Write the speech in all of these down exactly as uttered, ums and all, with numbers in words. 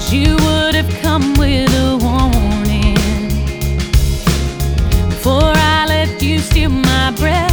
you would have come with a warning. Before I let you steal my breath,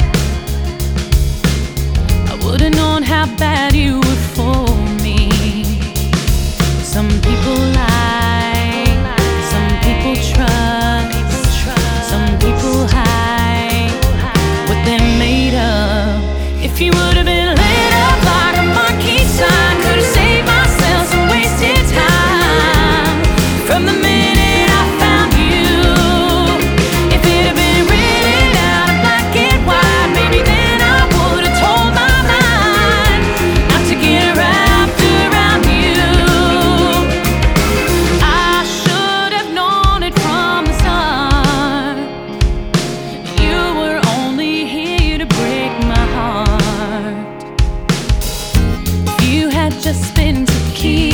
I would've known how bad you were for me. Some people lie, some people trust, some people hide what they're made of. If you would've been lit up like a marquee sign, could've saved myself some wasted time. From the minute I found you, if it had been written out in black and white, maybe then I would've told my mind not to get wrapped around you. I should have known it from the start. You were only here to break my heart. If you had just been to keep